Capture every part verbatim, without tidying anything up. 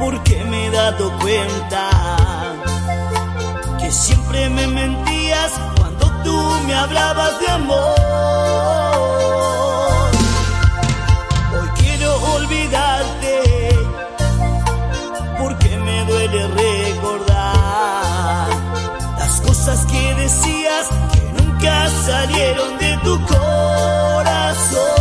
porque me he dado cuenta que siempre me mentías cuando tú me hablabas de amor. Hoy quiero olvidarte porque me duele recordar las cosas que decías que nunca salieron de tu corazón.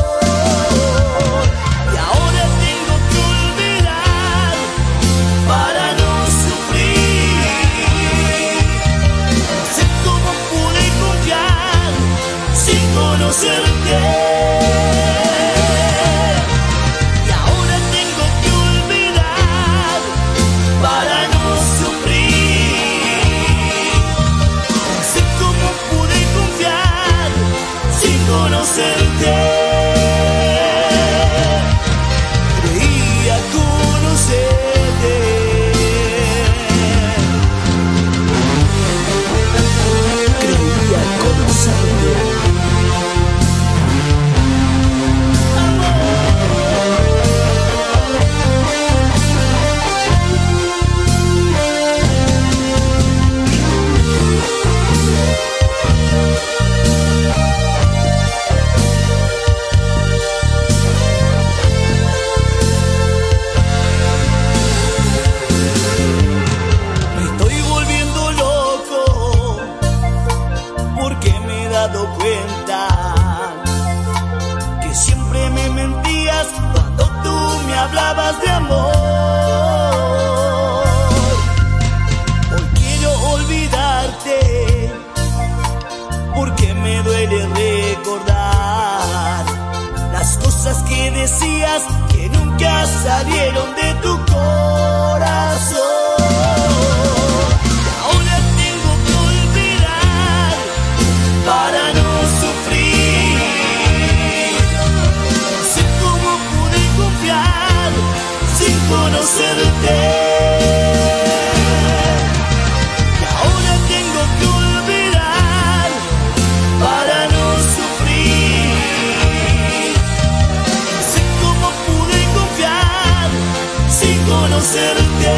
Conocerte, y ahora tengo que olvidar para no sufrir. No sé cómo pude confiar sin conocerte. Creía conocerte. Creía conocerte. Cuenta que siempre me mentías cuando tú me hablabas de amor. Hoy quiero olvidarte porque me duele recordar las cosas que decías que nunca salieron de tu corazón. Conocerte, y ahora tengo que olvidar para no sufrir. No sé cómo pude confiar sin conocerte.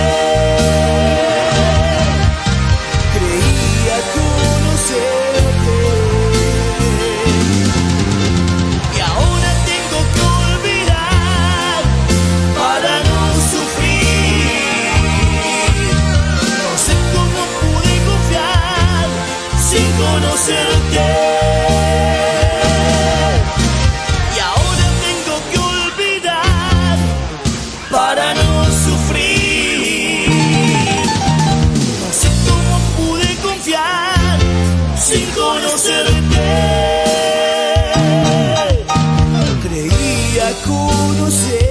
Creía conocerte, y ahora tengo que olvidar para no conocerte, y ahora tengo que olvidar para no sufrir. No sé cómo pude confiar sin conocerte. Creía conocer.